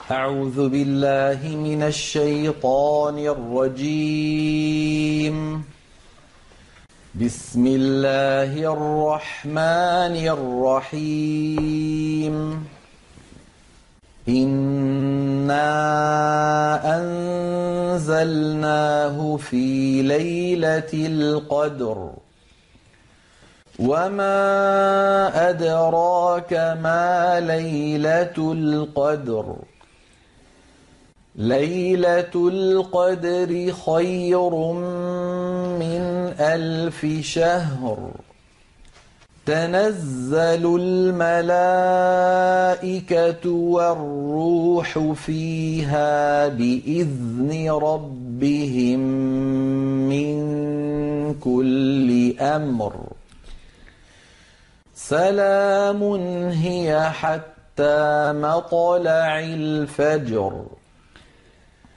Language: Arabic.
أعوذ بالله من الشيطان الرجيم. بسم الله الرحمن الرحيم. إنا أنزلناه في ليلة القدر وما أدراك ما ليلة القدر ليلة القدر خير من 1000 شهر تنزل الملائكة والروح فيها بإذن ربهم من كل أمر سلام هي حتى مطلع الفجر